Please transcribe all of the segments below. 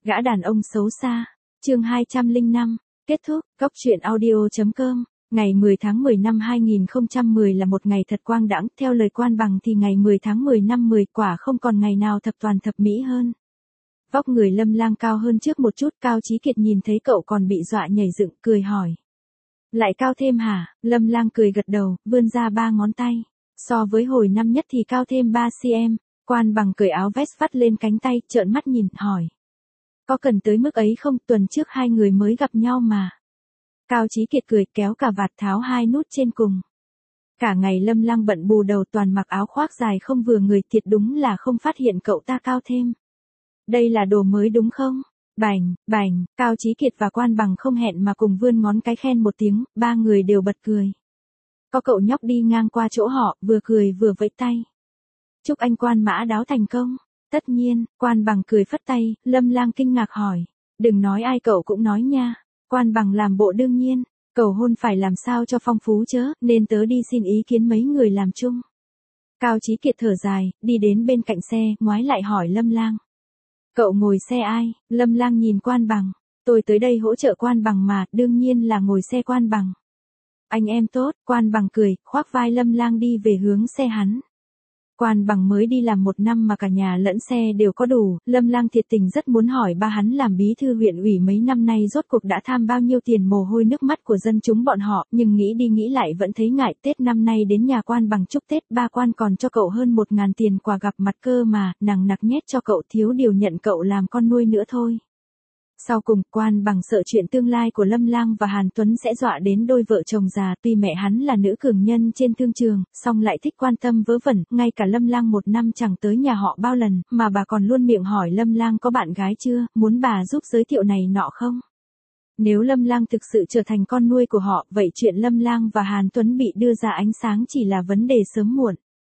Gã đàn ông xấu xa. Chương 205. Kết thúc. Cốc truyện audio.com. Ngày 10 tháng 10 năm 2010 là một ngày thật quang đãng, theo lời Quan Bằng thì ngày 10 tháng 10 năm 10 quả không còn ngày nào thập toàn thập mỹ hơn. Vóc người Lâm Lang cao hơn trước một chút, Cao Chí Kiệt nhìn thấy cậu còn bị dọa nhảy dựng, cười hỏi. Lại cao thêm hả? Lâm Lang cười gật đầu, vươn ra 3 ngón tay. So với hồi năm nhất thì cao thêm 3 cm. Quan Bằng cởi áo vest vắt lên cánh tay, trợn mắt nhìn, hỏi. Có cần tới mức ấy không, tuần trước hai người mới gặp nhau mà. Cao Chí Kiệt cười, kéo cà vạt tháo 2 nút trên cùng. Cả ngày Lâm Lang bận bù đầu toàn mặc áo khoác dài không vừa người, thiệt đúng là không phát hiện cậu ta cao thêm. Đây là đồ mới đúng không? Bành, bành, Cao Chí Kiệt và Quan Bằng không hẹn mà cùng vươn ngón cái khen một tiếng, ba người đều bật cười. Có cậu nhóc đi ngang qua chỗ họ, vừa cười vừa vẫy tay. Chúc anh Quan mã đáo thành công. Tất nhiên, Quan Bằng cười phất tay, Lâm Lang kinh ngạc hỏi. Đừng nói ai cậu cũng nói nha. Quan Bằng làm bộ đương nhiên, cầu hôn phải làm sao cho phong phú chớ, nên tớ đi xin ý kiến mấy người làm chung. Cao Chí Kiệt thở dài, đi đến bên cạnh xe, ngoái lại hỏi Lâm Lang. Cậu ngồi xe ai? Lâm Lang nhìn Quan Bằng. Tôi tới đây hỗ trợ Quan Bằng mà, đương nhiên là ngồi xe Quan Bằng. Anh em tốt, Quan Bằng cười, khoác vai Lâm Lang đi về hướng xe hắn. Quan Bằng mới đi làm 1 năm mà cả nhà lẫn xe đều có đủ, Lâm Lang thiệt tình rất muốn hỏi ba hắn làm bí thư huyện ủy mấy năm nay rốt cuộc đã tham bao nhiêu tiền mồ hôi nước mắt của dân chúng bọn họ, nhưng nghĩ đi nghĩ lại vẫn thấy ngại. Tết năm nay đến nhà Quan Bằng chúc Tết, ba Quan còn cho cậu hơn 1.000 tiền quà gặp mặt cơ mà, nằng nặc nhét cho cậu, thiếu điều nhận cậu làm con nuôi nữa thôi. Sau cùng, Quan Bằng sợ chuyện tương lai của Lâm Lang và Hàn Tuấn sẽ dọa đến đôi vợ chồng già, tuy mẹ hắn là nữ cường nhân trên thương trường, song lại thích quan tâm vớ vẩn, ngay cả Lâm Lang 1 năm chẳng tới nhà họ bao lần, mà bà còn luôn miệng hỏi Lâm Lang có bạn gái chưa, muốn bà giúp giới thiệu này nọ không. Nếu Lâm Lang thực sự trở thành con nuôi của họ, vậy chuyện Lâm Lang và Hàn Tuấn bị đưa ra ánh sáng chỉ là vấn đề sớm muộn.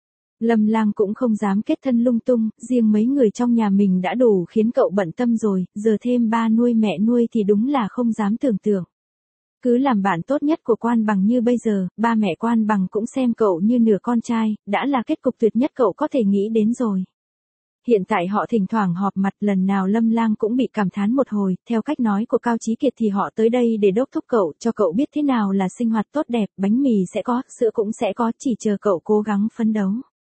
Lâm Lang cũng không dám kết thân lung tung, riêng mấy người trong nhà mình đã đủ khiến cậu bận tâm rồi, giờ thêm ba nuôi mẹ nuôi thì đúng là không dám tưởng tượng. Cứ làm bạn tốt nhất của Quan Bằng như bây giờ, ba mẹ Quan Bằng cũng xem cậu như nửa con trai, đã là kết cục tuyệt nhất cậu có thể nghĩ đến rồi. Hiện tại họ thỉnh thoảng họp mặt, lần nào Lâm Lang cũng bị cảm thán một hồi, theo cách nói của Cao Chí Kiệt thì họ tới đây để đốc thúc cậu, cho cậu biết thế nào là sinh hoạt tốt đẹp, bánh mì sẽ có, sữa cũng sẽ có, chỉ chờ cậu cố gắng phấn đấu.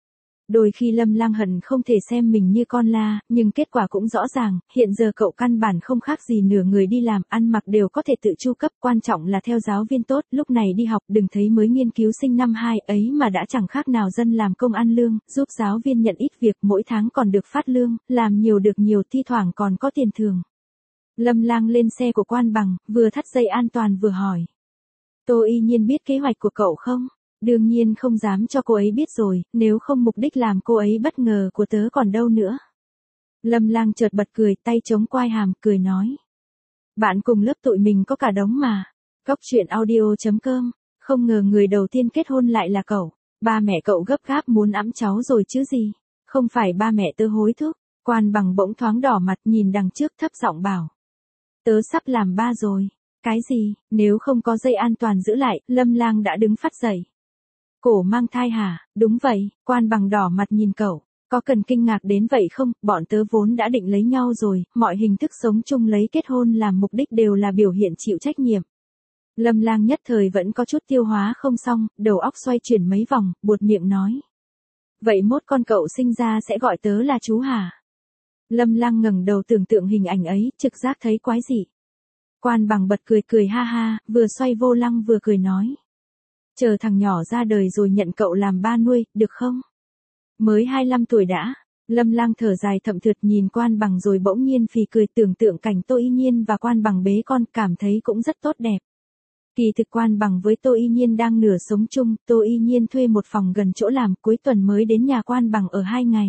Đôi khi Lâm Lang hận không thể xem mình như con la, nhưng kết quả cũng rõ ràng, hiện giờ cậu căn bản không khác gì nửa người đi làm, ăn mặc đều có thể tự chu cấp, quan trọng là theo giáo viên tốt, lúc này đi học đừng thấy mới nghiên cứu sinh năm 2 ấy mà đã chẳng khác nào dân làm công ăn lương, giúp giáo viên nhận ít việc, mỗi tháng còn được phát lương, làm nhiều được nhiều, thi thoảng còn có tiền thưởng. Lâm Lang lên xe của Quan Bằng, vừa thắt dây an toàn vừa hỏi. Tô Y Nhiên biết kế hoạch của cậu không? Đương nhiên không dám cho cô ấy biết rồi, nếu không mục đích làm cô ấy bất ngờ của tớ còn đâu nữa. Lâm Lang chợt bật cười, tay chống quai hàm, cười nói. Bạn cùng lớp tụi mình có cả đống mà. Cốc truyện audio.com, không ngờ người đầu tiên kết hôn lại là cậu. Ba mẹ cậu gấp gáp muốn ẵm cháu rồi chứ gì. Không phải ba mẹ tớ hối thúc. Quan Bằng bỗng thoáng đỏ mặt nhìn đằng trước thấp giọng bảo. Tớ sắp làm ba rồi. Cái gì, nếu không có dây an toàn giữ lại, Lâm Lang đã đứng phát dậy. Cổ mang thai hả? Đúng vậy, Quan Bằng đỏ mặt nhìn cậu. Có cần kinh ngạc đến vậy không? Bọn tớ vốn đã định lấy nhau rồi, mọi hình thức sống chung lấy kết hôn làm mục đích đều là biểu hiện chịu trách nhiệm. Lâm Lang nhất thời vẫn có chút tiêu hóa không xong, đầu óc xoay chuyển mấy vòng, buột miệng nói. Vậy mốt con cậu sinh ra sẽ gọi tớ là chú hả? Lâm Lang ngẩng đầu tưởng tượng hình ảnh ấy, trực giác thấy quái dị. Quan Bằng bật cười cười ha ha, vừa xoay vô lăng vừa cười nói. Chờ thằng nhỏ ra đời rồi nhận cậu làm ba nuôi, được không? Mới 25 tuổi đã. Lâm Lang thở dài thậm thượt nhìn Quan Bằng rồi bỗng nhiên phì cười, tưởng tượng cảnh Tô Y Nhiên và Quan Bằng bế con, cảm thấy cũng rất tốt đẹp. Kỳ thực Quan Bằng với Tô Y Nhiên đang nửa sống chung, Tô Y Nhiên thuê một phòng gần chỗ làm, cuối tuần mới đến nhà Quan Bằng ở 2 ngày.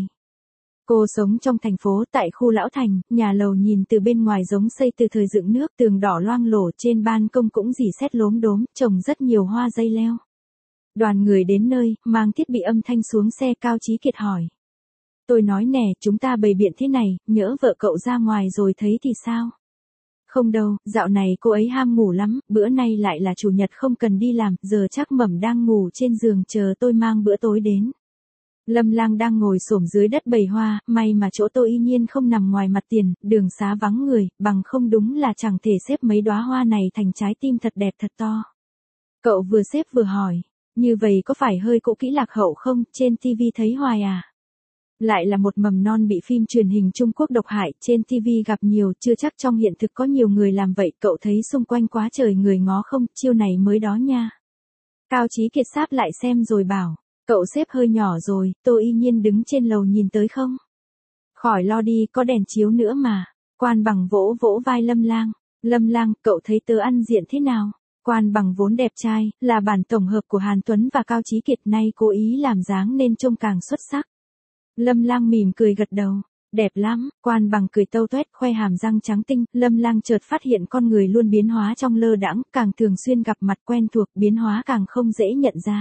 Cô sống trong thành phố tại khu Lão Thành, nhà lầu nhìn từ bên ngoài giống xây từ thời dựng nước, tường đỏ loang lổ, trên ban công cũng rỉ sét lốm đốm, trồng rất nhiều hoa dây leo. Đoàn người đến nơi, mang thiết bị âm thanh xuống xe. Cao Chí Kiệt hỏi. Tôi nói nè, chúng ta bày biện thế này, nhỡ vợ cậu ra ngoài rồi thấy thì sao? Không đâu, dạo này cô ấy ham ngủ lắm, bữa nay lại là chủ nhật không cần đi làm, giờ chắc Mẩm đang ngủ trên giường chờ tôi mang bữa tối đến. Lâm Lang đang ngồi xổm dưới đất bày hoa, may mà chỗ Tô Y Nhiên không nằm ngoài mặt tiền, đường xá vắng người, bằng không đúng là chẳng thể xếp mấy đóa hoa này thành trái tim thật đẹp thật to. Cậu vừa xếp vừa hỏi, như vậy có phải hơi cũ kỹ lạc hậu không, trên TV thấy hoài à? Lại là một mầm non bị phim truyền hình Trung Quốc độc hại, trên TV gặp nhiều, chưa chắc trong hiện thực có nhiều người làm vậy, cậu thấy xung quanh quá trời người ngó không, chiêu này mới đó nha. Cao Chí Kiệt sáp lại xem rồi bảo, cậu xếp hơi nhỏ rồi, Tô Y Nhiên đứng trên lầu nhìn tới không? Khỏi lo đi, có đèn chiếu nữa mà. Quan Bằng vỗ vỗ vai Lâm Lang. Lâm Lang, cậu thấy tớ ăn diện thế nào? Quan Bằng vốn đẹp trai, là bản tổng hợp của Hàn Tuấn và Cao Chí Kiệt, nay cố ý làm dáng nên trông càng xuất sắc. Lâm Lang mỉm cười gật đầu. Đẹp lắm, Quan Bằng cười tâu tuét khoe hàm răng trắng tinh, Lâm Lang chợt phát hiện con người luôn biến hóa trong lơ đãng, càng thường xuyên gặp mặt quen thuộc, biến hóa càng không dễ nhận ra.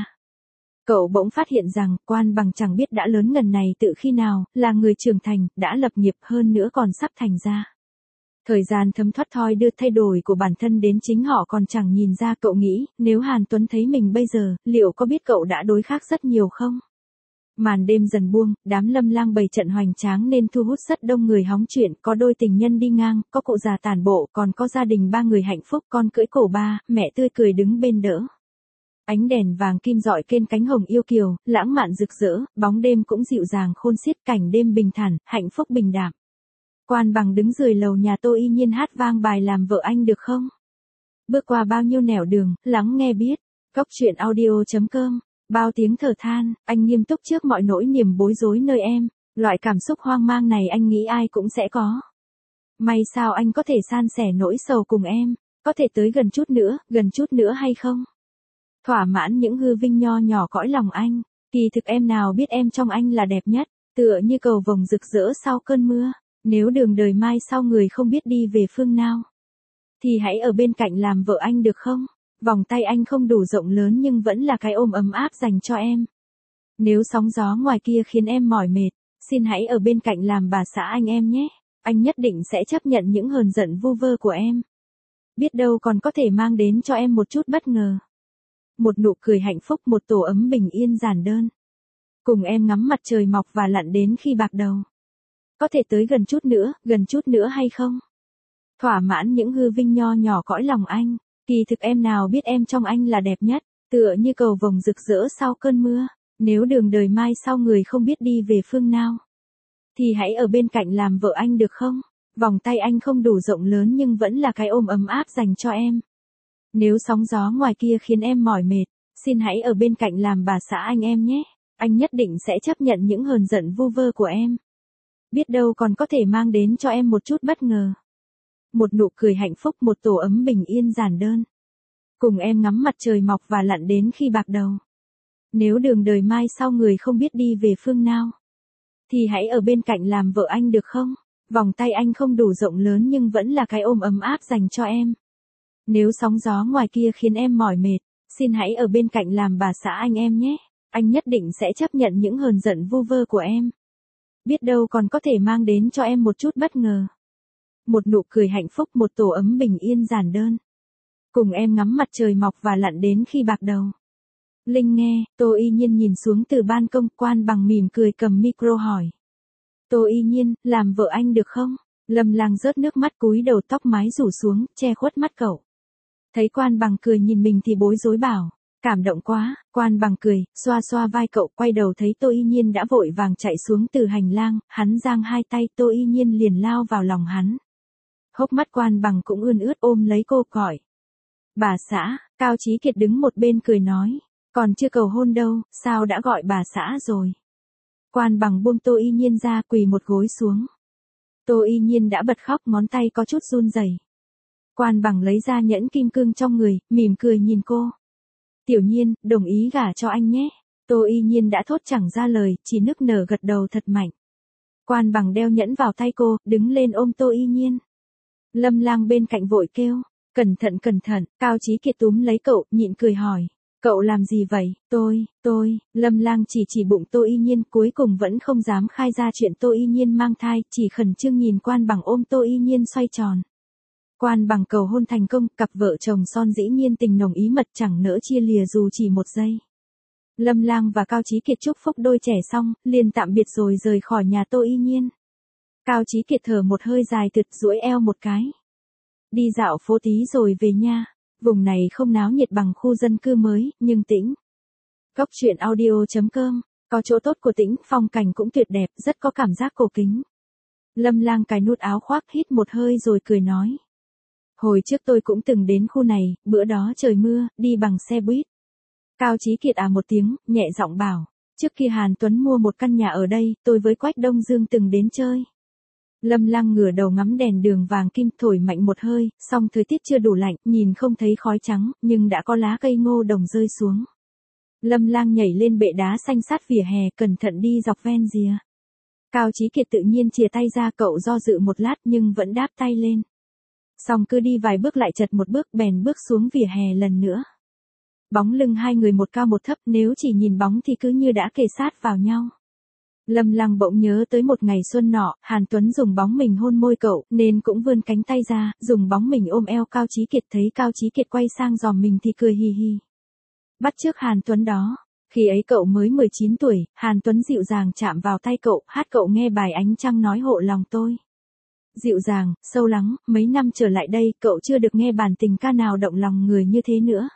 Cậu bỗng phát hiện rằng, Quan Bằng chẳng biết đã lớn ngần này tự khi nào, là người trưởng thành, đã lập nghiệp hơn nữa còn sắp thành ra. Thời gian thấm thoát thoi đưa thay đổi của bản thân đến chính họ còn chẳng nhìn ra. Cậu nghĩ, nếu Hàn Tuấn thấy mình bây giờ, liệu có biết cậu đã đối khác rất nhiều không? Màn đêm dần buông, đám Lâm Lang bày trận hoành tráng nên thu hút rất đông người hóng chuyện, có đôi tình nhân đi ngang, có cụ già tản bộ, còn có gia đình ba người hạnh phúc, con cưỡi cổ ba, mẹ tươi cười đứng bên đỡ. Ánh đèn vàng kim rọi trên cánh hồng yêu kiều, lãng mạn rực rỡ, bóng đêm cũng dịu dàng khôn xiết, cảnh đêm bình thản, hạnh phúc bình đạm. Quan Bằng đứng dưới lầu nhà Tô Y Nhiên hát vang bài Làm Vợ Anh Được Không? Bước qua bao nhiêu nẻo đường, lắng nghe biết. Cốc truyện audio.com. Bao tiếng thở than, anh nghiêm túc trước mọi nỗi niềm bối rối nơi em. Loại cảm xúc hoang mang này anh nghĩ ai cũng sẽ có. May sao anh có thể san sẻ nỗi sầu cùng em. Có thể tới gần chút nữa hay không? Thỏa mãn những hư vinh nho nhỏ cõi lòng anh. Kỳ thực em nào biết em trong anh là đẹp nhất. Tựa như cầu vồng rực rỡ sau cơn mưa. Nếu đường đời mai sau người không biết đi về phương nào, thì hãy ở bên cạnh làm vợ anh được không? Vòng tay anh không đủ rộng lớn nhưng vẫn là cái ôm ấm áp dành cho em. Nếu sóng gió ngoài kia khiến em mỏi mệt, xin hãy ở bên cạnh làm bà xã anh em nhé. Anh nhất định sẽ chấp nhận những hờn giận vu vơ của em. Biết đâu còn có thể mang đến cho em một chút bất ngờ. Một nụ cười hạnh phúc, một tổ ấm bình yên giản đơn. Cùng em ngắm mặt trời mọc và lặn đến khi bạc đầu. Có thể tới gần chút nữa hay không? Thỏa mãn những hư vinh nho nhỏ cõi lòng anh. Kỳ thực em nào biết em trong anh là đẹp nhất. Tựa như cầu vồng rực rỡ sau cơn mưa. Nếu đường đời mai sau người không biết đi về phương nào, thì hãy ở bên cạnh làm vợ anh được không? Vòng tay anh không đủ rộng lớn nhưng vẫn là cái ôm ấm áp dành cho em. Nếu sóng gió ngoài kia khiến em mỏi mệt, xin hãy ở bên cạnh làm bà xã anh em nhé. Anh nhất định sẽ chấp nhận những hờn giận vu vơ của em. Biết đâu còn có thể mang đến cho em một chút bất ngờ. Một nụ cười hạnh phúc, một tổ ấm bình yên giản đơn. Cùng em ngắm mặt trời mọc và lặn đến khi bạc đầu. Nếu đường đời mai sau người không biết đi về phương nào, thì hãy ở bên cạnh làm vợ anh được không? Vòng tay anh không đủ rộng lớn nhưng vẫn là cái ôm ấm áp dành cho em. Nếu sóng gió ngoài kia khiến em mỏi mệt, xin hãy ở bên cạnh làm bà xã anh em nhé. Anh nhất định sẽ chấp nhận những hờn giận vu vơ của em. Biết đâu còn có thể mang đến cho em một chút bất ngờ. Một nụ cười hạnh phúc, một tổ ấm bình yên giản đơn. Cùng em ngắm mặt trời mọc và lặn đến khi bạc đầu. Linh nghe, Tô Y Nhiên nhìn xuống từ ban công. Quan Bằng mỉm cười cầm micro hỏi. Tô Y Nhiên, làm vợ anh được không? Lâm Lang rớt nước mắt cúi đầu, tóc mái rủ xuống, che khuất mắt cậu. Thấy Quan Bằng cười nhìn mình thì bối rối bảo. Cảm động quá. Quan Bằng cười, xoa xoa vai cậu, quay đầu thấy Tô Y Nhiên đã vội vàng chạy xuống từ hành lang, hắn giang hai tay, Tô Y Nhiên liền lao vào lòng hắn. Hốc mắt Quan Bằng cũng ươn ướt ôm lấy cô gọi. Bà xã. Cao Chí Kiệt đứng một bên cười nói. Còn chưa cầu hôn đâu, sao đã gọi bà xã rồi? Quan Bằng buông Tô Y Nhiên ra, quỳ một gối xuống. Tô Y Nhiên đã bật khóc, ngón tay có chút run rẩy. Quan Bằng lấy ra nhẫn kim cương trong người, mỉm cười nhìn cô. Tiểu Nhiên, đồng ý gả cho anh nhé. Tô Y Nhiên đã thốt chẳng ra lời, chỉ nức nở gật đầu thật mạnh. Quan Bằng đeo nhẫn vào tay cô, đứng lên ôm Tô Y Nhiên. Lâm Lang bên cạnh vội kêu. Cẩn thận, Cao Chí Kiệt túm lấy cậu, nhịn cười hỏi. Cậu làm gì vậy? Tôi, Lâm Lang chỉ bụng Tô Y Nhiên, cuối cùng vẫn không dám khai ra chuyện Tô Y Nhiên mang thai, chỉ khẩn trương nhìn Quan Bằng ôm Tô Y Nhiên xoay tròn. Quan Bằng cầu hôn thành công, cặp vợ chồng son dĩ nhiên tình nồng ý mật chẳng nỡ chia lìa dù chỉ một giây. Lâm Lang và Cao Chí Kiệt chúc phúc đôi trẻ xong, liền tạm biệt rồi rời khỏi nhà Tô Y Nhiên. Cao Chí Kiệt thở một hơi dài tuyệt duỗi eo một cái. Đi dạo phố tí rồi về nha. Vùng này không náo nhiệt bằng khu dân cư mới, nhưng tĩnh. Góc truyện audio.com, có chỗ tốt của tĩnh, phong cảnh cũng tuyệt đẹp, rất có cảm giác cổ kính. Lâm Lang cài nút áo khoác hít một hơi rồi cười nói. Hồi trước tôi cũng từng đến khu này, bữa đó trời mưa, đi bằng xe buýt. Cao Chí Kiệt một tiếng, nhẹ giọng bảo. Trước khi Hàn Tuấn mua một căn nhà ở đây, tôi với Quách Đông Dương từng đến chơi. Lâm Lang ngửa đầu ngắm đèn đường vàng kim thổi mạnh một hơi, song thời tiết chưa đủ lạnh, nhìn không thấy khói trắng, nhưng đã có lá cây ngô đồng rơi xuống. Lâm Lang nhảy lên bệ đá xanh sát vỉa hè, cẩn thận đi dọc ven rìa. Cao Chí Kiệt tự nhiên chìa tay ra, cậu do dự một lát nhưng vẫn đáp tay lên. Xong cứ đi vài bước lại chật một bước, bèn bước xuống vỉa hè lần nữa. Bóng lưng hai người một cao một thấp, nếu chỉ nhìn bóng thì cứ như đã kề sát vào nhau. Lâm Lang bỗng nhớ tới một ngày xuân nọ, Hàn Tuấn dùng bóng mình hôn môi cậu, nên cũng vươn cánh tay ra, dùng bóng mình ôm eo Cao Chí Kiệt, thấy Cao Chí Kiệt quay sang dòm mình thì cười hi hi. Bắt chước Hàn Tuấn đó. Khi ấy cậu mới 19 tuổi, Hàn Tuấn dịu dàng chạm vào tay cậu, hát cậu nghe bài Ánh Trăng Nói Hộ Lòng Tôi. Dịu dàng, sâu lắng, mấy năm trở lại đây, cậu chưa được nghe bản tình ca nào động lòng người như thế nữa.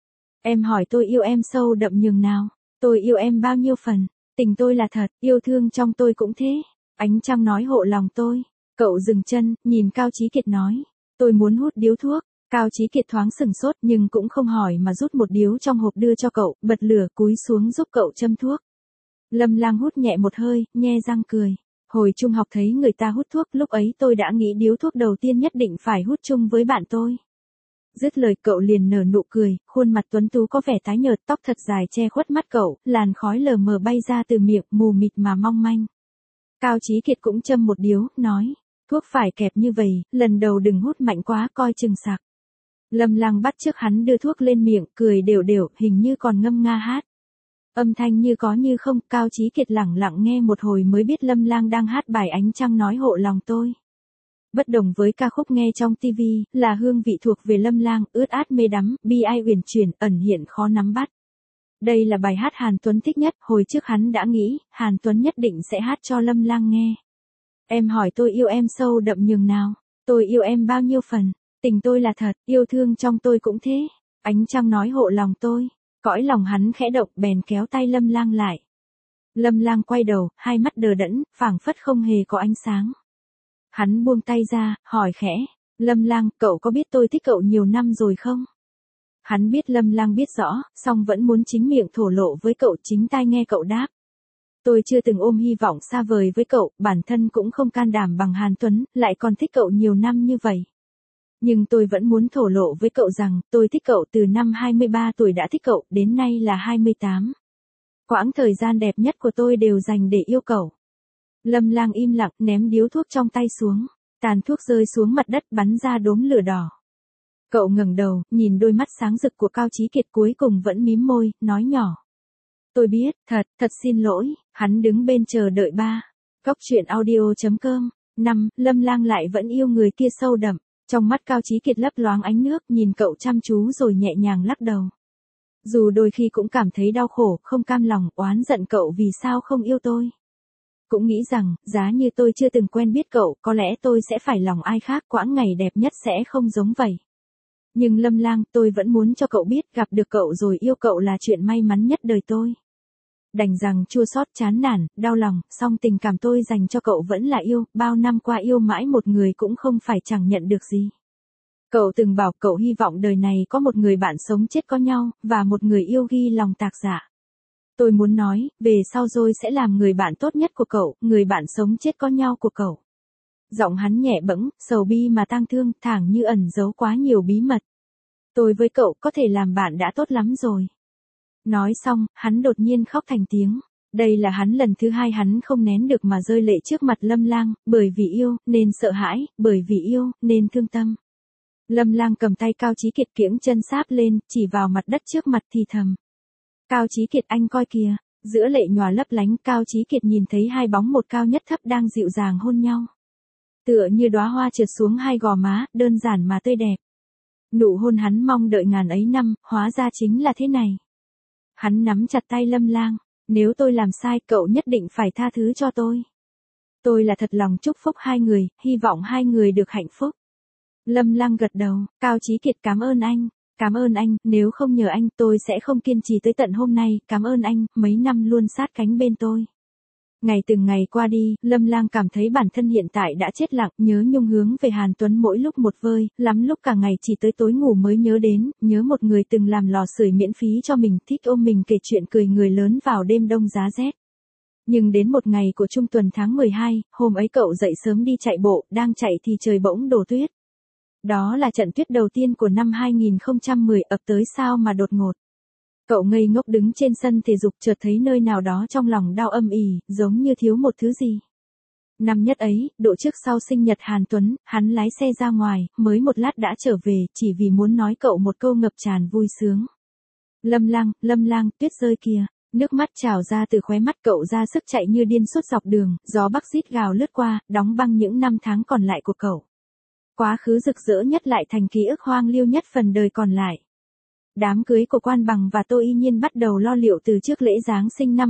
Em hỏi tôi yêu em sâu đậm nhường nào, tôi yêu em bao nhiêu phần, tình tôi là thật, yêu thương trong tôi cũng thế, ánh trăng nói hộ lòng tôi. Cậu dừng chân, nhìn Cao Chí Kiệt nói, tôi muốn hút điếu thuốc. Cao Chí Kiệt thoáng sừng sốt nhưng cũng không hỏi mà rút một điếu trong hộp đưa cho cậu, bật lửa cúi xuống giúp cậu châm thuốc. Lâm Lang hút nhẹ một hơi, nhe răng cười. Hồi trung học thấy người ta hút thuốc, lúc ấy tôi đã nghĩ điếu thuốc đầu tiên nhất định phải hút chung với bạn tôi. Dứt lời cậu liền nở nụ cười, khuôn mặt tuấn tú có vẻ tái nhợt, tóc thật dài che khuất mắt cậu, làn khói lờ mờ bay ra từ miệng, mù mịt mà mong manh. Cao Chí Kiệt cũng châm một điếu, nói, thuốc phải kẹp như vậy, lần đầu đừng hút mạnh quá coi chừng sặc. Lâm Lang bắt chước hắn đưa thuốc lên miệng, cười đều đều, hình như còn ngâm nga hát. Âm thanh như có như không, Cao Chí Kiệt lẳng lặng nghe một hồi mới biết Lâm Lang đang hát bài Ánh Trăng Nói Hộ Lòng Tôi. Bất đồng với ca khúc nghe trong TV, là hương vị thuộc về Lâm Lang, ướt át mê đắm, bi ai uyển chuyển, ẩn hiện khó nắm bắt. Đây là bài hát Hàn Tuấn thích nhất, hồi trước hắn đã nghĩ, Hàn Tuấn nhất định sẽ hát cho Lâm Lang nghe. Em hỏi tôi yêu em sâu đậm nhường nào, tôi yêu em bao nhiêu phần, tình tôi là thật, yêu thương trong tôi cũng thế, ánh trăng nói hộ lòng tôi. Cõi lòng hắn khẽ động, bèn kéo tay Lâm Lang lại. Lâm Lang quay đầu, hai mắt đờ đẫn, phảng phất không hề có ánh sáng. Hắn buông tay ra, hỏi khẽ, Lâm Lang, cậu có biết tôi thích cậu nhiều năm rồi không? Hắn biết Lâm Lang biết rõ, song vẫn muốn chính miệng thổ lộ với cậu, chính tai nghe cậu đáp. Tôi chưa từng ôm hy vọng xa vời với cậu, bản thân cũng không can đảm bằng Hàn Tuấn, lại còn thích cậu nhiều năm như vậy. Nhưng tôi vẫn muốn thổ lộ với cậu rằng, tôi thích cậu từ năm 23 tuổi đã thích cậu, đến nay là 28. Quãng thời gian đẹp nhất của tôi đều dành để yêu cậu. Lâm Lang im lặng, ném điếu thuốc trong tay xuống. Tàn thuốc rơi xuống mặt đất, bắn ra đốm lửa đỏ. Cậu ngẩng đầu, nhìn đôi mắt sáng rực của Cao Chí Kiệt, cuối cùng vẫn mím môi, nói nhỏ. Tôi biết, thật xin lỗi. Hắn đứng bên chờ đợi ba. Góc truyện audio.com. 5. Lâm Lang lại vẫn yêu người kia sâu đậm. Trong mắt Cao Chí Kiệt lấp loáng ánh nước, nhìn cậu chăm chú rồi nhẹ nhàng lắc đầu. Dù đôi khi cũng cảm thấy đau khổ, không cam lòng, oán giận cậu vì sao không yêu tôi. Cũng nghĩ rằng, giá như tôi chưa từng quen biết cậu, có lẽ tôi sẽ phải lòng ai khác, quãng ngày đẹp nhất sẽ không giống vậy. Nhưng Lâm Lang, tôi vẫn muốn cho cậu biết, gặp được cậu rồi yêu cậu là chuyện may mắn nhất đời tôi. Đành rằng chua xót, chán nản, đau lòng, song tình cảm tôi dành cho cậu vẫn là yêu, bao năm qua yêu mãi một người cũng không phải chẳng nhận được gì. Cậu từng bảo cậu hy vọng đời này có một người bạn sống chết có nhau, và một người yêu ghi lòng tạc dạ. Tôi muốn nói, về sau rồi sẽ làm người bạn tốt nhất của cậu, người bạn sống chết có nhau của cậu. Giọng hắn nhẹ bẫng, sầu bi mà tang thương, thảng như ẩn giấu quá nhiều bí mật. Tôi với cậu có thể làm bạn đã tốt lắm rồi. Nói xong, hắn đột nhiên khóc thành tiếng. Đây là hắn lần thứ hai hắn không nén được mà rơi lệ trước mặt Lâm Lang, bởi vì yêu, nên sợ hãi, bởi vì yêu, nên thương tâm. Lâm Lang cầm tay Cao Chí Kiệt kiễng chân sáp lên, chỉ vào mặt đất trước mặt thì thầm. Cao Chí Kiệt anh coi kìa, giữa lệ nhòa lấp lánh, Cao Chí Kiệt nhìn thấy hai bóng một cao nhất thấp đang dịu dàng hôn nhau. Tựa như đóa hoa trượt xuống hai gò má, đơn giản mà tươi đẹp. Nụ hôn hắn mong đợi ngàn ấy năm, hóa ra chính là thế này. Hắn nắm chặt tay Lâm Lang, nếu tôi làm sai cậu nhất định phải tha thứ cho tôi. Tôi là thật lòng chúc phúc hai người, hy vọng hai người được hạnh phúc. Lâm Lang gật đầu, Cao Chí Kiệt cảm ơn anh. Cảm ơn anh, nếu không nhờ anh tôi sẽ không kiên trì tới tận hôm nay, cảm ơn anh, mấy năm luôn sát cánh bên tôi. Ngày từng ngày qua đi, Lâm Lang cảm thấy bản thân hiện tại đã chết lặng, nhớ nhung hướng về Hàn Tuấn mỗi lúc một vơi, lắm lúc cả ngày chỉ tới tối ngủ mới nhớ đến, nhớ một người từng làm lò sưởi miễn phí cho mình, thích ôm mình kể chuyện cười người lớn vào đêm đông giá rét. Nhưng đến một ngày của trung tuần tháng 12, hôm ấy cậu dậy sớm đi chạy bộ, đang chạy thì trời bỗng đổ tuyết. Đó là trận tuyết đầu tiên của năm 2010 ập tới sao mà đột ngột. Cậu ngây ngốc đứng trên sân thể dục chợt thấy nơi nào đó trong lòng đau âm ỉ, giống như thiếu một thứ gì. Năm nhất ấy, độ trước sau sinh nhật Hàn Tuấn, hắn lái xe ra ngoài, mới một lát đã trở về, chỉ vì muốn nói cậu một câu ngập tràn vui sướng. Lâm Lang, tuyết rơi kìa. Nước mắt trào ra từ khóe mắt cậu ra sức chạy như điên suốt dọc đường, gió bắc rít gào lướt qua, đóng băng những năm tháng còn lại của cậu. Quá khứ rực rỡ nhất lại thành ký ức hoang liêu nhất phần đời còn lại. Đám cưới của Quan Bằng và Tô Y Nhiên bắt đầu lo liệu từ trước lễ Giáng sinh năm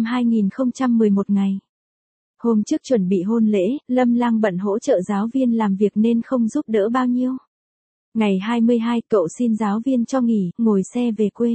2011 ngày. Hôm trước chuẩn bị hôn lễ, Lâm Lang bận hỗ trợ giáo viên làm việc nên không giúp đỡ bao nhiêu. Ngày 22 cậu xin giáo viên cho nghỉ, ngồi xe về quê.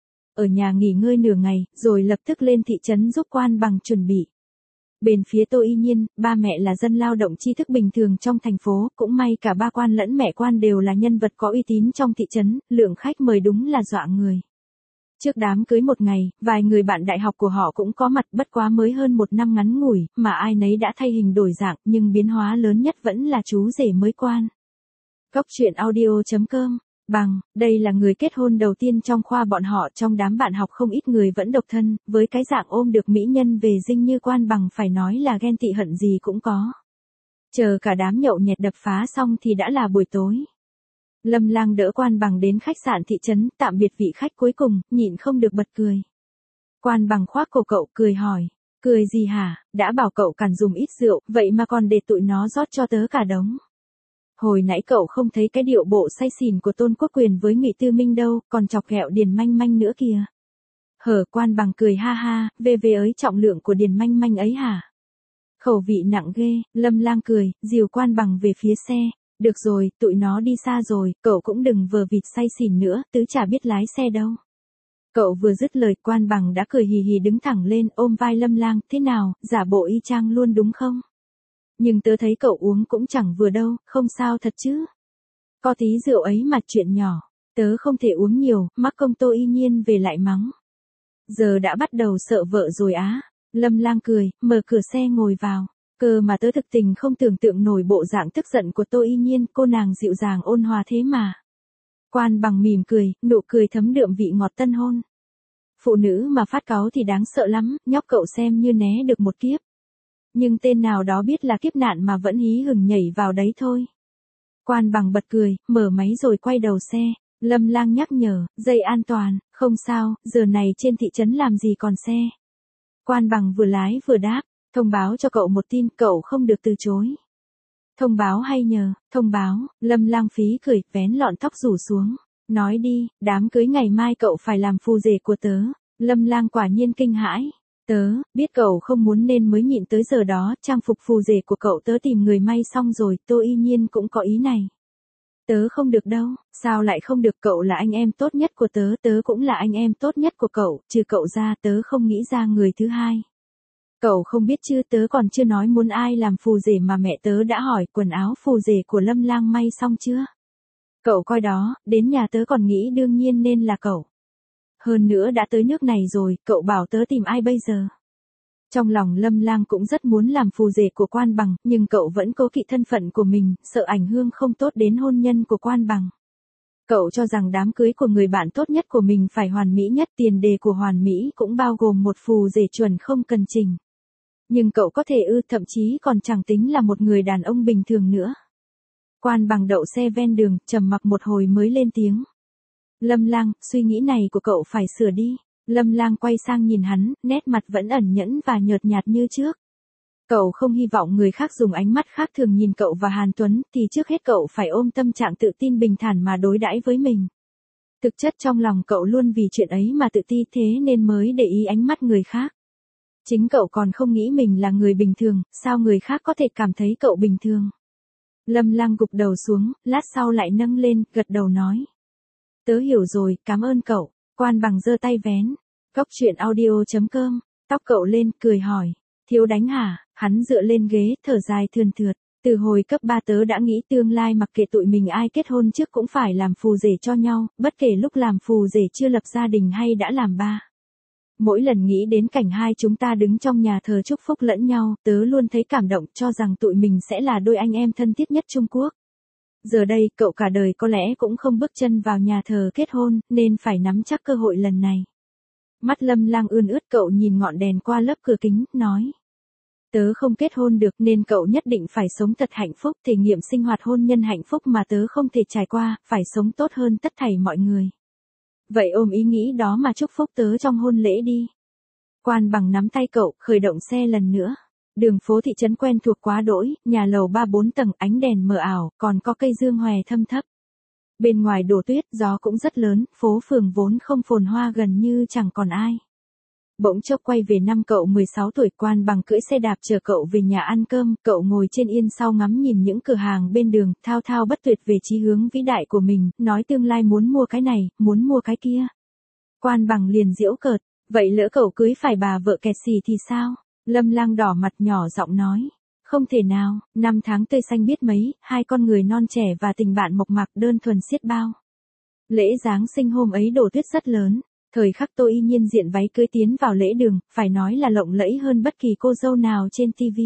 Ở nhà nghỉ ngơi nửa ngày, rồi lập tức lên thị trấn giúp Quan Bằng chuẩn bị. Bên phía Tô Y Nhiên, ba mẹ là dân lao động tri thức bình thường trong thành phố, cũng may cả ba Quan lẫn mẹ Quan đều là nhân vật có uy tín trong thị trấn, lượng khách mời đúng là dọa người. Trước đám cưới một ngày, vài người bạn đại học của họ cũng có mặt, bất quá mới hơn một năm ngắn ngủi, mà ai nấy đã thay hình đổi dạng, nhưng biến hóa lớn nhất vẫn là chú rể mới Quan. Cóc truyện audio.com. Bằng, đây là người kết hôn đầu tiên trong khoa bọn họ, trong đám bạn học không ít người vẫn độc thân, với cái dạng ôm được mỹ nhân về dinh như Quan Bằng phải nói là ghen tị hận gì cũng có. Chờ cả đám nhậu nhẹt đập phá xong thì đã là buổi tối. Lâm Lang đỡ Quan Bằng đến khách sạn thị trấn, tạm biệt vị khách cuối cùng, nhịn không được bật cười. Quan Bằng khoác cổ cậu, cười hỏi, cười gì hả, đã bảo cậu cản dùng ít rượu, vậy mà còn để tụi nó rót cho tớ cả đống. Hồi nãy cậu không thấy cái điệu bộ say xỉn của Tôn Quốc Quyền với Ngụy Tư Minh đâu, còn chọc ghẹo Điền Manh Manh nữa kìa. Hở, Quan Bằng cười ha ha, về ấy trọng lượng của Điền Manh Manh ấy hả? Khẩu vị nặng ghê, Lâm Lang cười, dìu Quan Bằng về phía xe. Được rồi, tụi nó đi xa rồi, cậu cũng đừng vờ vịt say xỉn nữa, tớ chả biết lái xe đâu. Cậu vừa dứt lời, Quan Bằng đã cười hì hì đứng thẳng lên, ôm vai Lâm Lang, thế nào, giả bộ y chang luôn đúng không? Nhưng tớ thấy cậu uống cũng chẳng vừa đâu, không sao thật chứ. Có tí rượu ấy mà chuyện nhỏ, tớ không thể uống nhiều, mắc công Tô Y Nhiên về lại mắng. Giờ đã bắt đầu sợ vợ rồi á. Lâm Lang cười, mở cửa xe ngồi vào. Cơ mà tớ thực tình không tưởng tượng nổi bộ dạng tức giận của Tô Y Nhiên, cô nàng dịu dàng ôn hòa thế mà. Quan Bằng mỉm cười, nụ cười thấm đượm vị ngọt tân hôn. Phụ nữ mà phát cáu thì đáng sợ lắm, nhóc cậu xem như né được một kiếp. Nhưng tên nào đó biết là kiếp nạn mà vẫn hí hửng nhảy vào đấy thôi. Quan Bằng bật cười, mở máy rồi quay đầu xe. Lâm Lang nhắc nhở, dây an toàn, không sao, giờ này trên thị trấn làm gì còn xe. Quan Bằng vừa lái vừa đáp, thông báo cho cậu một tin, cậu không được từ chối. Thông báo hay nhờ, thông báo, Lâm Lang phí cười, vén lọn tóc rủ xuống. Nói đi, đám cưới ngày mai cậu phải làm phù rể của tớ. Lâm Lang quả nhiên kinh hãi. Tớ, biết cậu không muốn nên mới nhịn tới giờ đó, trang phục phù rể của cậu tớ tìm người may xong rồi, Tô Y Nhiên cũng có ý này. Tớ không được đâu, sao lại không được, cậu là anh em tốt nhất của tớ, tớ cũng là anh em tốt nhất của cậu, trừ cậu ra tớ không nghĩ ra người thứ hai. Cậu không biết chứ, tớ còn chưa nói muốn ai làm phù rể mà mẹ tớ đã hỏi quần áo phù rể của Lâm Lang may xong chưa. Cậu coi đó, đến nhà tớ còn nghĩ đương nhiên nên là cậu. Hơn nữa đã tới nước này rồi, cậu bảo tớ tìm ai bây giờ? Trong lòng Lâm Lang cũng rất muốn làm phù rể của Quan Bằng, nhưng cậu vẫn cố kỵ thân phận của mình, sợ ảnh hưởng không tốt đến hôn nhân của Quan Bằng. Cậu cho rằng đám cưới của người bạn tốt nhất của mình phải hoàn mỹ nhất, tiền đề của hoàn mỹ cũng bao gồm một phù rể chuẩn không cần chỉnh. Nhưng cậu có thể thậm chí còn chẳng tính là một người đàn ông bình thường nữa. Quan Bằng đậu xe ven đường, trầm mặc một hồi mới lên tiếng. Lâm Lang, suy nghĩ này của cậu phải sửa đi. Lâm Lang quay sang nhìn hắn, nét mặt vẫn ẩn nhẫn và nhợt nhạt như trước. Cậu không hy vọng người khác dùng ánh mắt khác thường nhìn cậu và Hàn Tuấn, thì trước hết cậu phải ôm tâm trạng tự tin bình thản mà đối đãi với mình. Thực chất trong lòng cậu luôn vì chuyện ấy mà tự ti, thế nên mới để ý ánh mắt người khác. Chính cậu còn không nghĩ mình là người bình thường, sao người khác có thể cảm thấy cậu bình thường. Lâm Lang gục đầu xuống, lát sau lại nâng lên, gật đầu nói. Tớ hiểu rồi, cảm ơn cậu. Quan Bằng giơ tay vén. Cóc truyện audio.com. Tóc cậu lên, cười hỏi. Thiếu đánh hả? Hắn dựa lên ghế, thở dài thườn thượt. Từ hồi cấp 3 tớ đã nghĩ tương lai mặc kệ tụi mình ai kết hôn trước cũng phải làm phù rể cho nhau, bất kể lúc làm phù rể chưa lập gia đình hay đã làm ba. Mỗi lần nghĩ đến cảnh hai chúng ta đứng trong nhà thờ chúc phúc lẫn nhau, tớ luôn thấy cảm động, cho rằng tụi mình sẽ là đôi anh em thân thiết nhất Trung Quốc. Giờ đây, cậu cả đời có lẽ cũng không bước chân vào nhà thờ kết hôn, nên phải nắm chắc cơ hội lần này. Mắt Lâm Lang ươn ướt, cậu nhìn ngọn đèn qua lớp cửa kính, nói. Tớ không kết hôn được nên cậu nhất định phải sống thật hạnh phúc, thể nghiệm sinh hoạt hôn nhân hạnh phúc mà tớ không thể trải qua, phải sống tốt hơn tất thảy mọi người. Vậy ôm ý nghĩ đó mà chúc phúc tớ trong hôn lễ đi. Quan Bằng nắm tay cậu, khởi động xe lần nữa. Đường phố thị trấn quen thuộc quá đỗi, nhà lầu 3-4 tầng, ánh đèn mờ ảo, còn có cây dương hòe thâm thấp. Bên ngoài đổ tuyết, gió cũng rất lớn, phố phường vốn không phồn hoa gần như chẳng còn ai. Bỗng chốc quay về năm cậu 16 tuổi, Quan Bằng cưỡi xe đạp chờ cậu về nhà ăn cơm, cậu ngồi trên yên sau ngắm nhìn những cửa hàng bên đường, thao thao bất tuyệt về chí hướng vĩ đại của mình, nói tương lai muốn mua cái này, muốn mua cái kia. Quan Bằng liền giễu cợt, vậy lỡ cậu cưới phải bà vợ kẹt xì thì sao? Lâm Lang đỏ mặt nhỏ giọng nói, không thể nào, năm tháng tươi xanh biết mấy, hai con người non trẻ và tình bạn mộc mạc đơn thuần xiết bao. Lễ Giáng sinh hôm ấy đổ tuyết rất lớn. Thời khắc Tô Y Nhiên diện váy cưới tiến vào lễ đường, phải nói là lộng lẫy hơn bất kỳ cô dâu nào trên TV.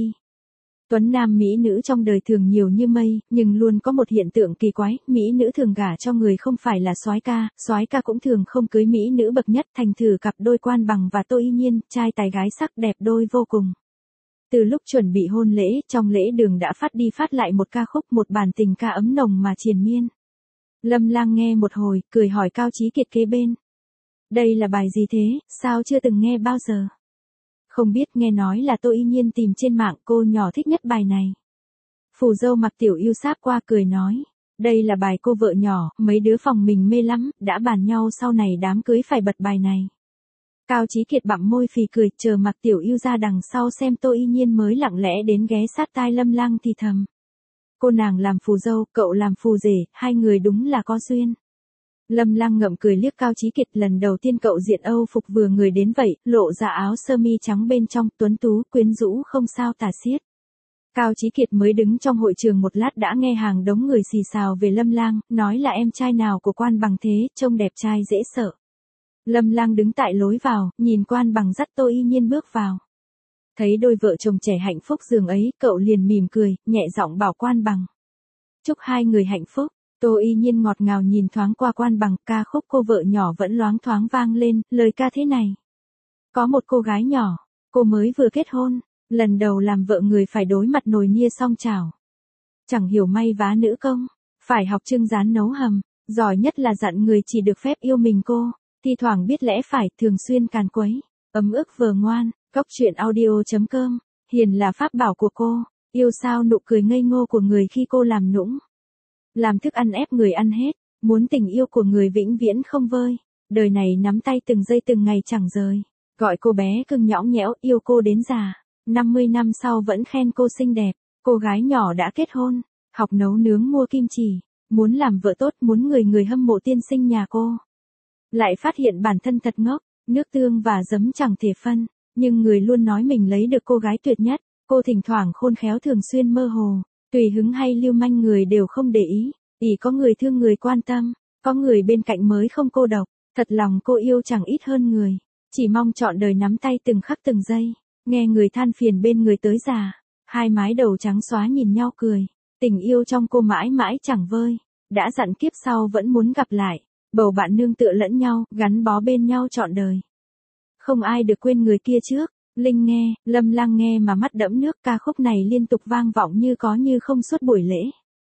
Tuấn nam mỹ nữ trong đời thường nhiều như mây, nhưng luôn có một hiện tượng kỳ quái, mỹ nữ thường gả cho người không phải là soái ca cũng thường không cưới mỹ nữ bậc nhất, thành thử cặp đôi Quan Bằng và Tô Y Nhiên, trai tài gái sắc đẹp đôi vô cùng. Từ lúc chuẩn bị hôn lễ, trong lễ đường đã phát đi phát lại một ca khúc, một bản tình ca ấm nồng mà triền miên. Lâm Lang nghe một hồi, cười hỏi Cao Chí Kiệt kế bên. Đây là bài gì thế, sao chưa từng nghe bao giờ? Không biết, nghe nói là Tô Y Nhiên tìm trên mạng, cô nhỏ thích nhất bài này. Phù dâu mặc tiểu yêu sáp qua cười nói. Đây là bài cô vợ nhỏ, mấy đứa phòng mình mê lắm, đã bàn nhau sau này đám cưới phải bật bài này. Cao Chí Kiệt bặm môi phì cười, chờ mặc tiểu yêu ra đằng sau xem Tô Y Nhiên mới lặng lẽ đến ghé sát tai Lâm Lang thì thầm. Cô nàng làm phù dâu, cậu làm phù rể, hai người đúng là có duyên. Lâm Lang ngậm cười liếc Cao Chí Kiệt, lần đầu tiên cậu diện Âu phục vừa người đến vậy, lộ ra áo sơ mi trắng bên trong, tuấn tú, quyến rũ không sao tả xiết. Cao Chí Kiệt mới đứng trong hội trường một lát đã nghe hàng đống người xì xào về Lâm Lang, nói là em trai nào của Quan Bằng thế, trông đẹp trai dễ sợ. Lâm Lang đứng tại lối vào, nhìn Quan Bằng dắt Tô Y Nhiên bước vào. Thấy đôi vợ chồng trẻ hạnh phúc giường ấy, cậu liền mỉm cười, nhẹ giọng bảo Quan Bằng. Chúc hai người hạnh phúc. Tô Y Nhiên ngọt ngào nhìn thoáng qua Quan Bằng, ca khúc cô vợ nhỏ vẫn loáng thoáng vang lên, lời ca thế này. Có một cô gái nhỏ, cô mới vừa kết hôn, lần đầu làm vợ người phải đối mặt nồi niêu song chảo. Chẳng hiểu may vá nữ công, phải học trưng rán nấu hầm, giỏi nhất là dặn người chỉ được phép yêu mình cô, thi thoảng biết lẽ phải, thường xuyên càn quấy, ấm ức vờ ngoan. Cóc truyện audio.com, hiền là pháp bảo của cô, yêu sao nụ cười ngây ngô của người khi cô làm nũng. Làm thức ăn ép người ăn hết, muốn tình yêu của người vĩnh viễn không vơi, đời này nắm tay từng giây từng ngày chẳng rời, gọi cô bé cưng nhõng nhẽo, yêu cô đến già, 50 năm sau vẫn khen cô xinh đẹp, cô gái nhỏ đã kết hôn, học nấu nướng mua kim chỉ, muốn làm vợ tốt, muốn người người hâm mộ tiên sinh nhà cô. Lại phát hiện bản thân thật ngốc, nước tương và giấm chẳng thể phân, nhưng người luôn nói mình lấy được cô gái tuyệt nhất, cô thỉnh thoảng khôn khéo thường xuyên mơ hồ. Tùy hứng hay lưu manh người đều không để ý, chỉ có người thương người quan tâm, có người bên cạnh mới không cô độc, thật lòng cô yêu chẳng ít hơn người, chỉ mong trọn đời nắm tay từng khắc từng giây, nghe người than phiền bên người tới già, hai mái đầu trắng xóa nhìn nhau cười, tình yêu trong cô mãi mãi chẳng vơi, đã dặn kiếp sau vẫn muốn gặp lại, bầu bạn nương tựa lẫn nhau, gắn bó bên nhau trọn đời. Không ai được quên người kia trước. Linh nghe, Lâm Lang nghe mà mắt đẫm nước, ca khúc này liên tục vang vọng như có như không suốt buổi lễ.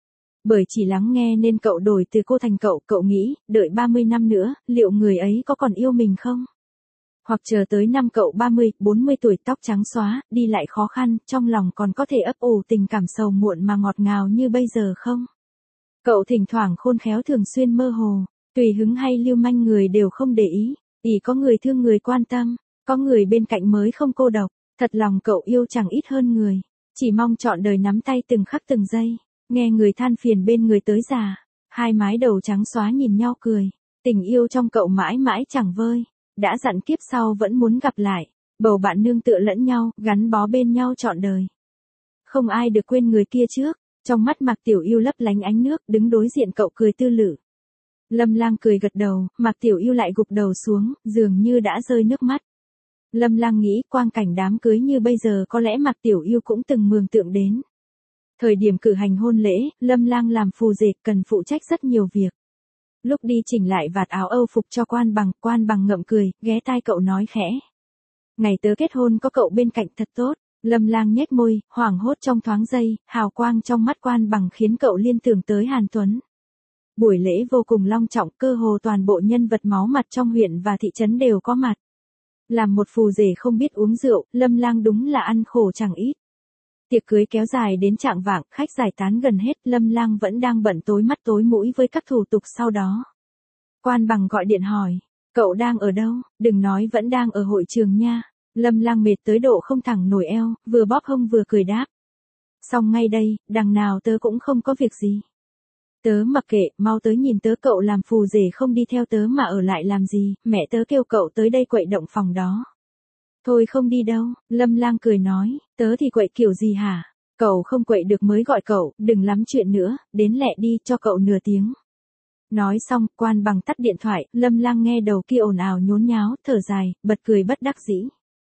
Bởi chỉ lắng nghe nên cậu đổi từ cô thành cậu nghĩ, đợi 30 năm nữa, liệu người ấy có còn yêu mình không? Hoặc chờ tới năm cậu 30, 40 tuổi tóc trắng xóa, đi lại khó khăn, trong lòng còn có thể ấp ủ tình cảm sầu muộn mà ngọt ngào như bây giờ không? Cậu thỉnh thoảng khôn khéo thường xuyên mơ hồ, Tùy hứng hay lưu manh người đều không để ý, ỷ có người thương người quan tâm, có người bên cạnh mới không cô độc, thật lòng cậu yêu chẳng ít hơn người, chỉ mong trọn đời nắm tay từng khắc từng giây, nghe người than phiền bên người tới già, hai mái đầu trắng xóa nhìn nhau cười, tình yêu trong cậu mãi mãi chẳng vơi, đã dặn kiếp sau vẫn muốn gặp lại, bầu bạn nương tựa lẫn nhau, gắn bó bên nhau trọn đời. Không ai được quên người kia trước, trong mắt Mạc Tiểu Yêu lấp lánh ánh nước, đứng đối diện cậu cười tư lự. Lâm Lang cười gật đầu, Mạc Tiểu Yêu lại gục đầu xuống, dường như đã rơi nước mắt. Lâm Lang nghĩ quang cảnh đám cưới như bây giờ có lẽ Mạc Tiểu Yêu cũng từng mường tượng đến. Thời điểm cử hành hôn lễ, Lâm Lang làm phù dệt cần phụ trách rất nhiều việc. Lúc đi chỉnh lại vạt áo Âu phục cho Quan Bằng ngậm cười, ghé tai cậu nói khẽ. Ngày tớ kết hôn có cậu bên cạnh thật tốt. Lâm Lang nhếch môi, hoảng hốt trong thoáng giây, hào quang trong mắt Quan Bằng khiến cậu liên tưởng tới Hàn Tuấn. Buổi lễ vô cùng long trọng, cơ hồ toàn bộ nhân vật máu mặt trong huyện và thị trấn đều có mặt. Làm một phù rể không biết uống rượu, Lâm Lang đúng là ăn khổ chẳng ít. Tiệc cưới kéo dài đến chạng vạng, khách giải tán gần hết, Lâm Lang vẫn đang bận tối mắt tối mũi với các thủ tục sau đó. Quan Bằng gọi điện hỏi, cậu đang ở đâu, đừng nói vẫn đang ở hội trường nha. Lâm Lang mệt tới độ không thẳng nổi eo, vừa bóp hông vừa cười đáp. Xong ngay đây, đằng nào tớ cũng không có việc gì. Tớ mặc kệ, mau tới nhìn tớ, cậu làm phù rể không đi theo tớ mà ở lại làm gì, mẹ tớ kêu cậu tới đây quậy động phòng đó. Thôi không đi đâu, Lâm Lang cười nói, tớ thì quậy kiểu gì hả? Cậu không quậy được mới gọi cậu, đừng lắm chuyện nữa, đến lẹ đi, cho cậu nửa tiếng. Nói xong, Quan Bằng tắt điện thoại, Lâm Lang nghe đầu kia ồn ào nhốn nháo, thở dài, bật cười bất đắc dĩ.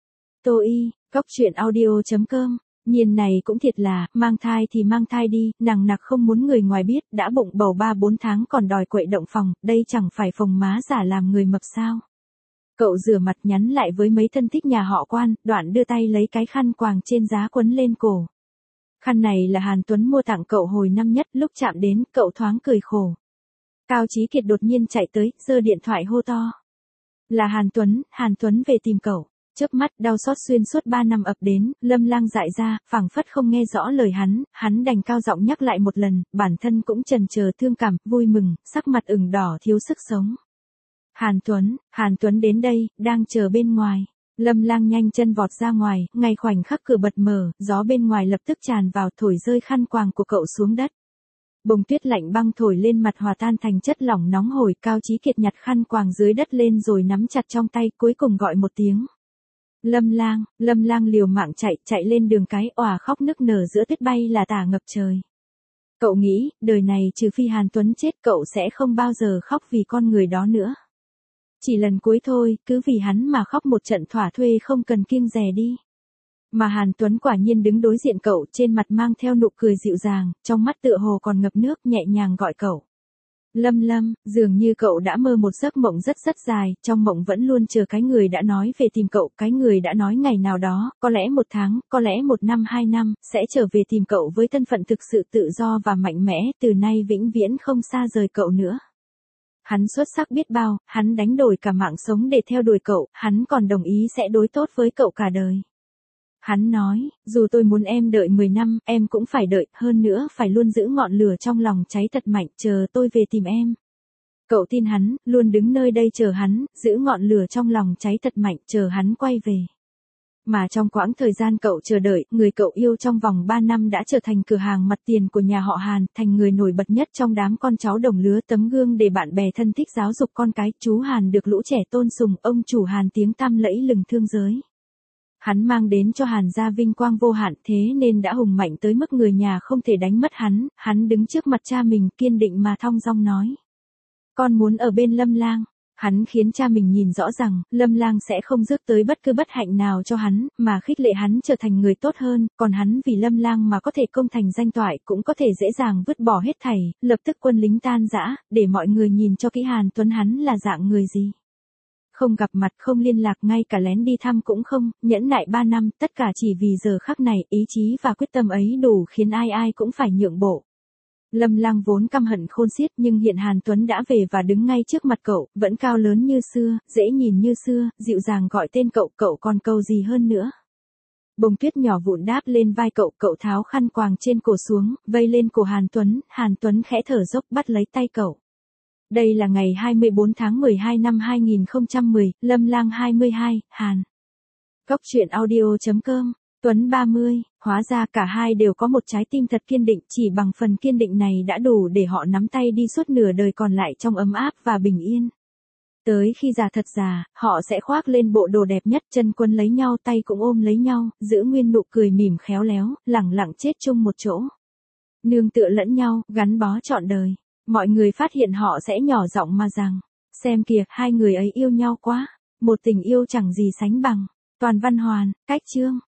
Tô Y, Cóc Truyện Audio.com, nhìn này cũng thiệt là, mang thai thì mang thai đi, nằng nặc không muốn người ngoài biết, đã bụng bầu 3-4 tháng còn đòi quậy động phòng, đây chẳng phải phồng má giả làm người mập sao. Cậu rửa mặt nhắn lại với mấy thân thích nhà họ Quan, đoạn đưa tay lấy cái khăn quàng trên giá quấn lên cổ. Khăn này là Hàn Tuấn mua tặng cậu hồi năm nhất, lúc chạm đến, cậu thoáng cười khổ. Cao Chí Kiệt đột nhiên chạy tới, giơ điện thoại hô to. Là Hàn Tuấn về tìm cậu. Chớp mắt đau xót xuyên suốt 3 năm ập đến, Lâm Lang dại ra, phảng phất không nghe rõ lời hắn đành cao giọng nhắc lại một lần, bản thân cũng chần chờ thương cảm, vui mừng, sắc mặt ửng đỏ thiếu sức sống. Hàn Tuấn đến đây, đang chờ bên ngoài. Lâm Lang nhanh chân vọt ra ngoài, ngay khoảnh khắc cửa bật mở, gió bên ngoài lập tức tràn vào thổi rơi khăn quàng của cậu xuống đất. Bông tuyết lạnh băng thổi lên mặt hòa tan thành chất lỏng nóng hổi, Cao Chí Kiệt nhặt khăn quàng dưới đất lên rồi nắm chặt trong tay, cuối cùng gọi một tiếng. Lâm Lang liều mạng chạy lên đường cái, òa khóc nức nở giữa tuyết bay là tả ngập trời. Cậu nghĩ, đời này trừ phi Hàn Tuấn chết cậu sẽ không bao giờ khóc vì con người đó nữa. Chỉ lần cuối thôi, cứ vì hắn mà khóc một trận thỏa thuê không cần kiêng dè đi. Mà Hàn Tuấn quả nhiên đứng đối diện cậu, trên mặt mang theo nụ cười dịu dàng, trong mắt tựa hồ còn ngập nước, nhẹ nhàng gọi cậu. Lâm, dường như cậu đã mơ một giấc mộng rất dài, trong mộng vẫn luôn chờ cái người đã nói về tìm cậu, cái người đã nói ngày nào đó, có lẽ 1 tháng, có lẽ 1 năm 2 năm, sẽ trở về tìm cậu với thân phận thực sự tự do và mạnh mẽ, từ nay vĩnh viễn không xa rời cậu nữa. Hắn xuất sắc biết bao, hắn đánh đổi cả mạng sống để theo đuổi cậu, hắn còn đồng ý sẽ đối tốt với cậu cả đời. Hắn nói, dù tôi muốn em đợi 10 năm, em cũng phải đợi, hơn nữa phải luôn giữ ngọn lửa trong lòng cháy thật mạnh, chờ tôi về tìm em. Cậu tin hắn, luôn đứng nơi đây chờ hắn, giữ ngọn lửa trong lòng cháy thật mạnh, chờ hắn quay về. Mà trong quãng thời gian cậu chờ đợi, người cậu yêu trong vòng 3 năm đã trở thành cửa hàng mặt tiền của nhà họ Hàn, thành người nổi bật nhất trong đám con cháu đồng lứa, tấm gương để bạn bè thân thích giáo dục con cái, chú Hàn được lũ trẻ tôn sùng, ông chủ Hàn tiếng tăm lẫy lừng thương giới. Hắn mang đến cho Hàn gia vinh quang vô hạn, thế nên đã hùng mạnh tới mức người nhà không thể đánh mất hắn đứng trước mặt cha mình kiên định mà thong dong nói. Con muốn ở bên Lâm Lang. Hắn khiến cha mình nhìn rõ rằng, Lâm Lang sẽ không rước tới bất cứ bất hạnh nào cho hắn, mà khích lệ hắn trở thành người tốt hơn, còn hắn vì Lâm Lang mà có thể công thành danh toại, cũng có thể dễ dàng vứt bỏ hết thảy, lập tức quân lính tan rã, để mọi người nhìn cho kỹ Hàn Tuấn hắn là dạng người gì. Không gặp mặt, không liên lạc, ngay cả lén đi thăm cũng không, nhẫn nại 3 năm, tất cả chỉ vì giờ khắc này, ý chí và quyết tâm ấy đủ khiến ai cũng phải nhượng bộ. Lâm Lang vốn căm hận khôn xiết, nhưng hiện Hàn Tuấn đã về và đứng ngay trước mặt cậu, vẫn cao lớn như xưa, dễ nhìn như xưa, dịu dàng gọi tên cậu còn cầu gì hơn nữa. Bông tuyết nhỏ vụn đáp lên vai cậu tháo khăn quàng trên cổ xuống, vây lên cổ Hàn Tuấn khẽ thở dốc bắt lấy tay cậu. Đây là ngày 24 tháng 12 năm 2010, Lâm Lang 22, Hàn. Góc truyện audio.com, Tuấn 30, hóa ra cả hai đều có một trái tim thật kiên định, chỉ bằng phần kiên định này đã đủ để họ nắm tay đi suốt nửa đời còn lại trong ấm áp và bình yên. Tới khi già thật già, họ sẽ khoác lên bộ đồ đẹp nhất, chân quấn lấy nhau, tay cũng ôm lấy nhau, giữ nguyên nụ cười mỉm khéo léo, lẳng lặng chết chung một chỗ. Nương tựa lẫn nhau, gắn bó trọn đời. Mọi người phát hiện họ sẽ nhỏ giọng mà rằng, xem kìa, hai người ấy yêu nhau quá, một tình yêu chẳng gì sánh bằng. Toàn văn hoàn, cách chương.